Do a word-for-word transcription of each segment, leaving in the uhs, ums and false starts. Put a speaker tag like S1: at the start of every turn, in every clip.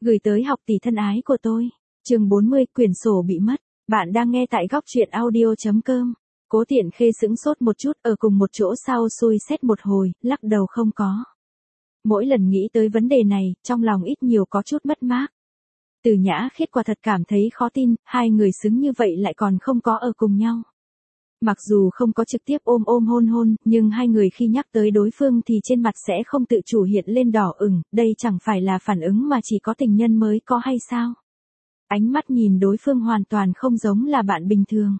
S1: Gửi tới học tỷ thân ái của tôi. Chương bốn mươi, quyển sổ bị mất. Bạn đang nghe tại góc truyện audio chấm com. Cố Tiện Khê sững sốt một chút, ở cùng một chỗ sau xui xét một hồi, lắc đầu không có. Mỗi lần nghĩ tới vấn đề này, trong lòng ít nhiều có chút mất mát. Từ Nhã Khiết quả thật cảm thấy khó tin, hai người xứng như vậy lại còn không có ở cùng nhau. Mặc dù không có trực tiếp ôm ôm hôn hôn, nhưng hai người khi nhắc tới đối phương thì trên mặt sẽ không tự chủ hiện lên đỏ ửng, đây chẳng phải là phản ứng mà chỉ có tình nhân mới có hay sao? Ánh mắt nhìn đối phương hoàn toàn không giống là bạn bình thường.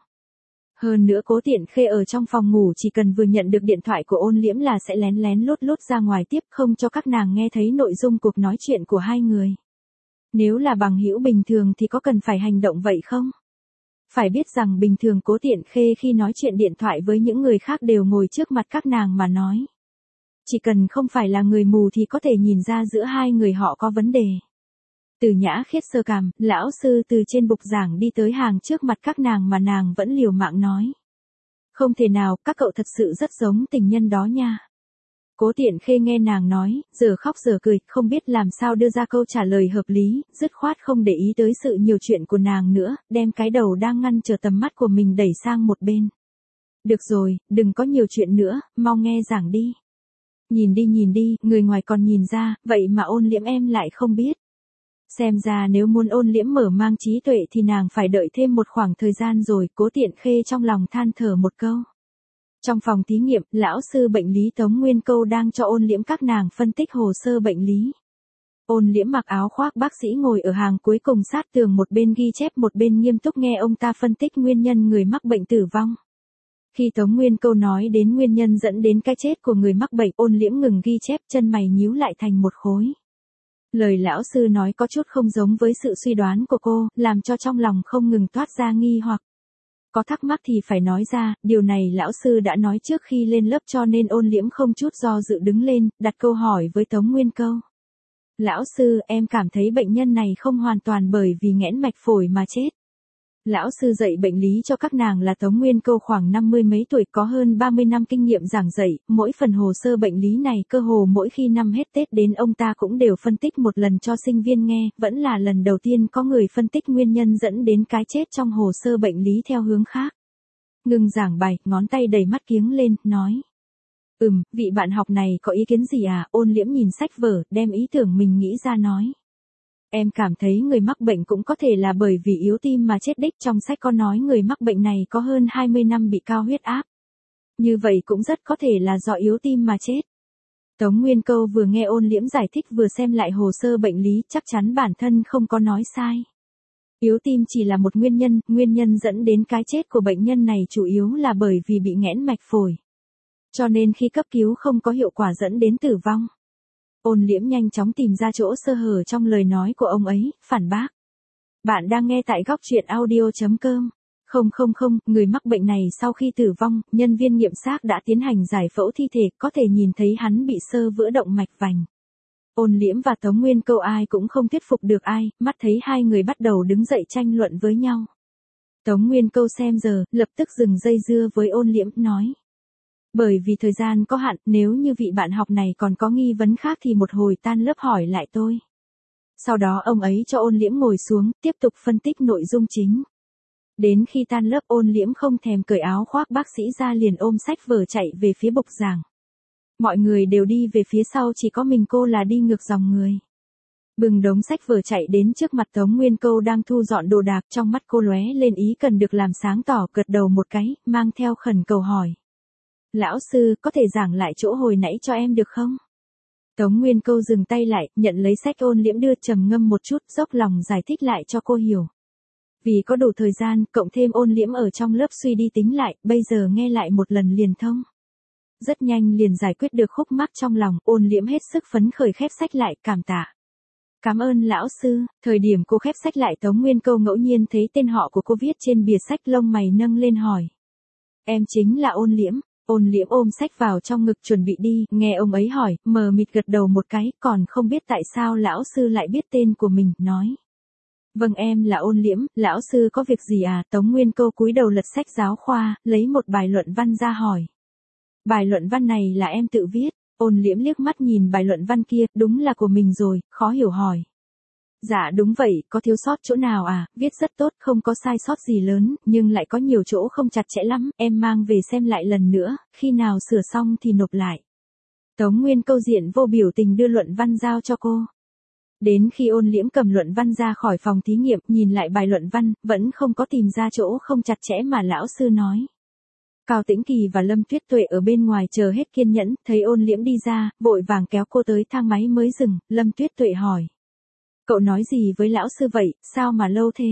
S1: Hơn nữa Cố Tiện Khê ở trong phòng ngủ chỉ cần vừa nhận được điện thoại của Ôn Liễm là sẽ lén lén lút lút ra ngoài tiếp, không cho các nàng nghe thấy nội dung cuộc nói chuyện của hai người. Nếu là bằng hữu bình thường thì có cần phải hành động vậy không? Phải biết rằng bình thường Cố Tiện Khê khi nói chuyện điện thoại với những người khác đều ngồi trước mặt các nàng mà nói. Chỉ cần không phải là người mù thì có thể nhìn ra giữa hai người họ có vấn đề. Từ Nhã Khiết sơ cằm, lão sư từ trên bục giảng đi tới hàng trước mặt các nàng mà nàng vẫn liều mạng nói. Không thể nào, các cậu thật sự rất giống tình nhân đó nha. Cố Tiện Khê nghe nàng nói, giờ khóc giờ cười, không biết làm sao đưa ra câu trả lời hợp lý, dứt khoát không để ý tới sự nhiều chuyện của nàng nữa, đem cái đầu đang ngăn trở tầm mắt của mình đẩy sang một bên. Được rồi, đừng có nhiều chuyện nữa, mau nghe giảng đi. Nhìn đi nhìn đi, người ngoài còn nhìn ra, vậy mà Ôn Liễm em lại không biết. Xem ra nếu muốn Ôn Liễm mở mang trí tuệ thì nàng phải đợi thêm một khoảng thời gian rồi, Cố Tiện Khê trong lòng than thở một câu. Trong phòng thí nghiệm, lão sư bệnh lý Tống Nguyên Câu đang cho Ôn Liễm các nàng phân tích hồ sơ bệnh lý. Ôn Liễm mặc áo khoác bác sĩ ngồi ở hàng cuối cùng sát tường, một bên ghi chép một bên nghiêm túc nghe ông ta phân tích nguyên nhân người mắc bệnh tử vong. Khi Tống Nguyên Câu nói đến nguyên nhân dẫn đến cái chết của người mắc bệnh, Ôn Liễm ngừng ghi chép, chân mày nhíu lại thành một khối. Lời lão sư nói có chút không giống với sự suy đoán của cô, làm cho trong lòng không ngừng toát ra nghi hoặc. Có thắc mắc thì phải nói ra, điều này lão sư đã nói trước khi lên lớp cho nên Ôn Liễm không chút do dự đứng lên, đặt câu hỏi với Tống Nguyên Câu. Lão sư, em cảm thấy bệnh nhân này không hoàn toàn bởi vì nghẽn mạch phổi mà chết. Lão sư dạy bệnh lý cho các nàng là Tống Nguyên Câu, khoảng năm mươi mấy tuổi, có hơn ba mươi năm kinh nghiệm giảng dạy, mỗi phần hồ sơ bệnh lý này cơ hồ mỗi khi năm hết Tết đến ông ta cũng đều phân tích một lần cho sinh viên nghe, vẫn là lần đầu tiên có người phân tích nguyên nhân dẫn đến cái chết trong hồ sơ bệnh lý theo hướng khác. Ngừng giảng bài, ngón tay đầy mắt kiếng lên, nói. Ừm, vị bạn học này có ý kiến gì à? Ôn Liễm nhìn sách vở, đem ý tưởng mình nghĩ ra nói. Em cảm thấy người mắc bệnh cũng có thể là bởi vì yếu tim mà chết đích, trong sách có nói người mắc bệnh này có hơn hai mươi năm bị cao huyết áp. Như vậy cũng rất có thể là do yếu tim mà chết. Tống Nguyên Câu vừa nghe Ôn Liễm giải thích vừa xem lại hồ sơ bệnh lý, chắc chắn bản thân không có nói sai. Yếu tim chỉ là một nguyên nhân, nguyên nhân dẫn đến cái chết của bệnh nhân này chủ yếu là bởi vì bị nghẽn mạch phổi. Cho nên khi cấp cứu không có hiệu quả dẫn đến tử vong. Ôn Liễm nhanh chóng tìm ra chỗ sơ hở trong lời nói của ông ấy, phản bác. Bạn đang nghe tại góc truyện audio chấm com. Không không không, người mắc bệnh này sau khi tử vong, nhân viên nghiệm xác đã tiến hành giải phẫu thi thể, có thể nhìn thấy hắn bị xơ vữa động mạch vành. Ôn Liễm và Tống Nguyên Câu ai cũng không thuyết phục được ai, mắt thấy hai người bắt đầu đứng dậy tranh luận với nhau. Tống Nguyên Câu xem giờ, lập tức dừng dây dưa với Ôn Liễm, nói. Bởi vì thời gian có hạn, nếu như vị bạn học này còn có nghi vấn khác thì một hồi tan lớp hỏi lại tôi. Sau đó ông ấy cho Ôn Liễm ngồi xuống, tiếp tục phân tích nội dung chính. Đến khi tan lớp, Ôn Liễm không thèm cởi áo khoác bác sĩ ra, liền ôm sách vở chạy về phía bục giảng. Mọi người đều đi về phía sau, chỉ có mình cô là đi ngược dòng người. Bừng đống sách vở chạy đến trước mặt Tống Nguyên Câu đang thu dọn đồ đạc, trong mắt cô lóe lên ý cần được làm sáng tỏ, gật đầu một cái, mang theo khẩn cầu hỏi. Lão sư, có thể giảng lại chỗ hồi nãy cho em được không? Tống Nguyên Câu dừng tay lại, nhận lấy sách Ôn Liễm đưa, trầm ngâm một chút, dốc lòng giải thích lại cho cô hiểu. Vì có đủ thời gian, cộng thêm Ôn Liễm ở trong lớp suy đi tính lại, bây giờ nghe lại một lần liền thông. Rất nhanh liền giải quyết được khúc mắc trong lòng, Ôn Liễm hết sức phấn khởi khép sách lại, cảm tạ. Cảm ơn lão sư. Thời điểm cô khép sách lại, Tống Nguyên Câu ngẫu nhiên thấy tên họ của cô viết trên bìa sách, lông mày nâng lên hỏi. Em chính là Ôn Liễm. Ôn Liễm ôm sách vào trong ngực chuẩn bị đi, nghe ông ấy hỏi, mờ mịt gật đầu một cái, còn không biết tại sao lão sư lại biết tên của mình, nói. Vâng, em là Ôn Liễm, lão sư có việc gì à? Tống Nguyên Câu cúi đầu lật sách giáo khoa, lấy một bài luận văn ra hỏi. Bài luận văn này là em tự viết. Ôn Liễm liếc mắt nhìn bài luận văn kia, đúng là của mình rồi, khó hiểu hỏi. Dạ đúng vậy, có thiếu sót chỗ nào à, viết rất tốt, không có sai sót gì lớn, nhưng lại có nhiều chỗ không chặt chẽ lắm, em mang về xem lại lần nữa, khi nào sửa xong thì nộp lại. Tống Nguyên câu diện vô biểu tình đưa luận văn giao cho cô. Đến khi Ôn Liễm cầm luận văn ra khỏi phòng thí nghiệm, nhìn lại bài luận văn, vẫn không có tìm ra chỗ không chặt chẽ mà lão sư nói. Cao Tĩnh Kỳ và Lâm Tuyết Tuệ ở bên ngoài chờ hết kiên nhẫn, thấy Ôn Liễm đi ra, vội vàng kéo cô tới thang máy mới dừng, Lâm Tuyết Tuệ hỏi. Cậu nói gì với lão sư vậy, sao mà lâu thế?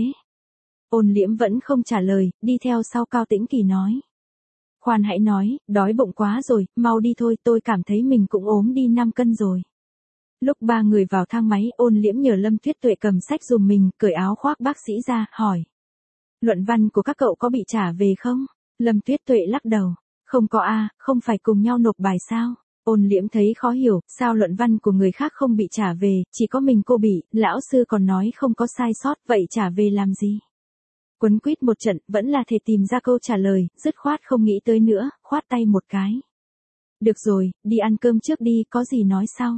S1: Ôn Liễm vẫn không trả lời, đi theo sau Cao Tĩnh Kỳ nói. Khoan hãy nói, đói bụng quá rồi, mau đi thôi, tôi cảm thấy mình cũng ốm đi năm cân rồi. Lúc ba người vào thang máy, Ôn Liễm nhờ Lâm Tuyết Tuệ cầm sách dùm mình, cởi áo khoác bác sĩ ra, hỏi. Luận văn của các cậu có bị trả về không? Lâm Tuyết Tuệ lắc đầu. Không có a, không phải cùng nhau nộp bài sao? Ôn Liễm thấy khó hiểu, sao luận văn của người khác không bị trả về, chỉ có mình cô bị, lão sư còn nói không có sai sót, vậy trả về làm gì? Quấn quýt một trận, vẫn là thể tìm ra câu trả lời, dứt khoát không nghĩ tới nữa, khoát tay một cái. Được rồi, đi ăn cơm trước đi, có gì nói sau.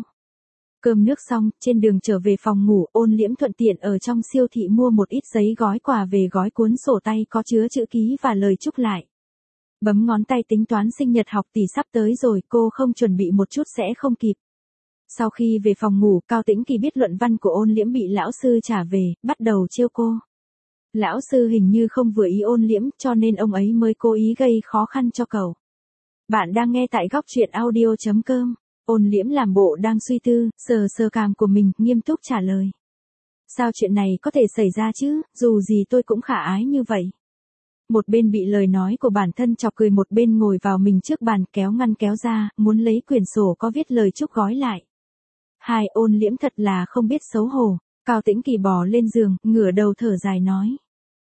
S1: Cơm nước xong, trên đường trở về phòng ngủ, Ôn Liễm thuận tiện ở trong siêu thị mua một ít giấy gói quà về gói cuốn sổ tay có chứa chữ ký và lời chúc lại. Bấm ngón tay tính toán sinh nhật học tỷ sắp tới rồi, cô không chuẩn bị một chút sẽ không kịp. Sau khi về phòng ngủ, Cao Tĩnh Kỳ biết luận văn của Ôn Liễm bị lão sư trả về, bắt đầu trêu cô. Lão sư hình như không vừa ý Ôn Liễm, cho nên ông ấy mới cố ý gây khó khăn cho cậu. Bạn đang nghe tại góc truyện audio chấm com. Ôn Liễm làm bộ đang suy tư, sờ sờ cằm của mình, nghiêm túc trả lời. Sao chuyện này có thể xảy ra chứ, dù gì tôi cũng khả ái như vậy. Một bên bị lời nói của bản thân chọc cười, một bên ngồi vào mình trước bàn, kéo ngăn kéo ra, muốn lấy quyển sổ có viết lời chúc gói lại. Hai, Ôn Liễm thật là không biết xấu hổ. Cao Tĩnh Kỳ bò lên giường, ngửa đầu thở dài nói.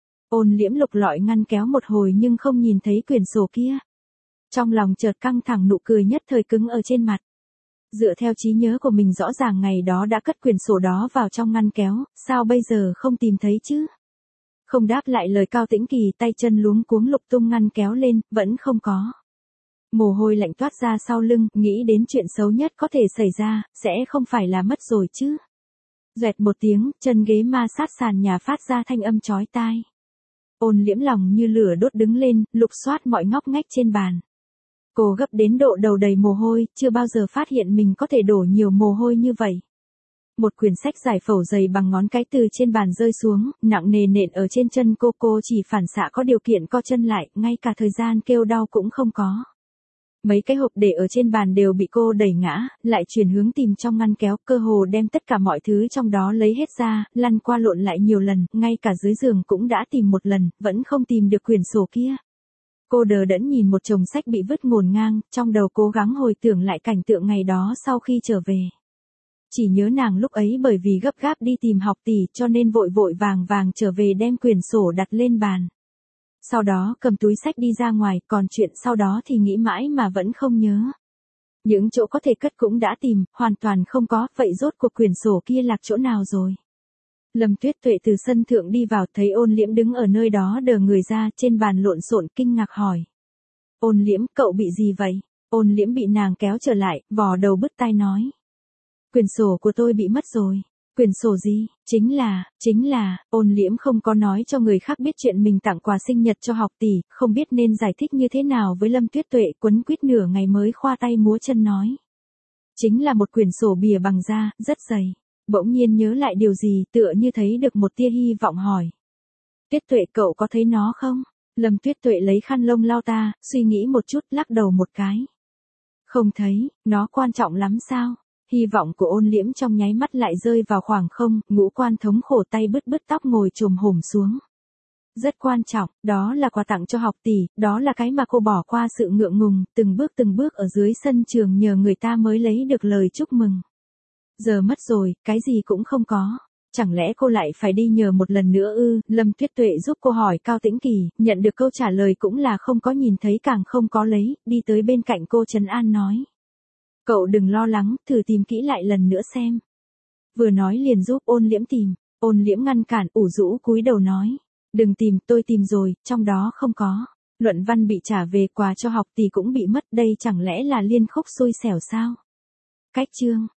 S1: Ôn Liễm lục lọi ngăn kéo một hồi nhưng không nhìn thấy quyển sổ kia. Trong lòng chợt căng thẳng, nụ cười nhất thời cứng ở trên mặt. Dựa theo trí nhớ của mình rõ ràng ngày đó đã cất quyển sổ đó vào trong ngăn kéo, sao bây giờ không tìm thấy chứ? Không đáp lại lời Cao Tĩnh Kỳ, tay chân luống cuống lục tung ngăn kéo lên, vẫn không có. Mồ hôi lạnh toát ra sau lưng, nghĩ đến chuyện xấu nhất có thể xảy ra, sẽ không phải là mất rồi chứ. Doẹt một tiếng, chân ghế ma sát sàn nhà phát ra thanh âm chói tai. Ôn Liễm lòng như lửa đốt đứng lên, lục soát mọi ngóc ngách trên bàn. Cô gấp đến độ đầu đầy mồ hôi, chưa bao giờ phát hiện mình có thể đổ nhiều mồ hôi như vậy. Một quyển sách giải phẫu dày bằng ngón cái từ trên bàn rơi xuống, nặng nề nện ở trên chân cô, cô chỉ phản xạ có điều kiện co chân lại, ngay cả thời gian kêu đau cũng không có. Mấy cái hộp để ở trên bàn đều bị cô đẩy ngã, lại chuyển hướng tìm trong ngăn kéo, cơ hồ đem tất cả mọi thứ trong đó lấy hết ra, lăn qua lộn lại nhiều lần, ngay cả dưới giường cũng đã tìm một lần, vẫn không tìm được quyển sổ kia. Cô đờ đẫn nhìn một chồng sách bị vứt ngổn ngang, trong đầu cố gắng hồi tưởng lại cảnh tượng ngày đó sau khi trở về. Chỉ nhớ nàng lúc ấy bởi vì gấp gáp đi tìm học tỷ cho nên vội vội vàng vàng trở về đem quyển sổ đặt lên bàn. Sau đó cầm túi sách đi ra ngoài, còn chuyện sau đó thì nghĩ mãi mà vẫn không nhớ. Những chỗ có thể cất cũng đã tìm, hoàn toàn không có, vậy rốt cuộc quyển sổ kia lạc chỗ nào rồi? Lâm Tuyết Tuệ từ sân thượng đi vào, thấy Ôn Liễm đứng ở nơi đó đờ người ra, trên bàn lộn xộn, kinh ngạc hỏi. Ôn Liễm, cậu bị gì vậy? Ôn Liễm bị nàng kéo trở lại, vò đầu bứt tai nói. Quyển sổ của tôi bị mất rồi. Quyển sổ gì? Chính là, chính là, Ôn Liễm không có nói cho người khác biết chuyện mình tặng quà sinh nhật cho học tỷ, không biết nên giải thích như thế nào với Lâm Tuyết Tuệ, quấn quýt nửa ngày mới khoa tay múa chân nói. Chính là một quyển sổ bìa bằng da, rất dày. Bỗng nhiên nhớ lại điều gì, tựa như thấy được một tia hy vọng hỏi. Tuyết Tuệ, cậu có thấy nó không? Lâm Tuyết Tuệ lấy khăn lông lau ta, suy nghĩ một chút, lắc đầu một cái. Không thấy, nó quan trọng lắm sao? Hy vọng của Ôn Liễm trong nháy mắt lại rơi vào khoảng không, ngũ quan thống khổ, tay bứt bứt tóc ngồi chồm hổm xuống. Rất quan trọng, đó là quà tặng cho học tỷ, đó là cái mà cô bỏ qua sự ngượng ngùng, từng bước từng bước ở dưới sân trường nhờ người ta mới lấy được lời chúc mừng. Giờ mất rồi, cái gì cũng không có. Chẳng lẽ cô lại phải đi nhờ một lần nữa ư? Lâm Tuyết Tuệ giúp cô hỏi Cao Tĩnh Kỳ, nhận được câu trả lời cũng là không có nhìn thấy càng không có lấy, đi tới bên cạnh cô trấn an nói. Cậu đừng lo lắng, thử tìm kỹ lại lần nữa xem. Vừa nói liền giúp Ôn Liễm tìm, Ôn Liễm ngăn cản, ủ rũ cúi đầu nói. Đừng tìm, tôi tìm rồi, trong đó không có. Luận văn bị trả về, quà cho học tỷ cũng bị mất, đây chẳng lẽ là liên khúc xui xẻo sao? Cách chương.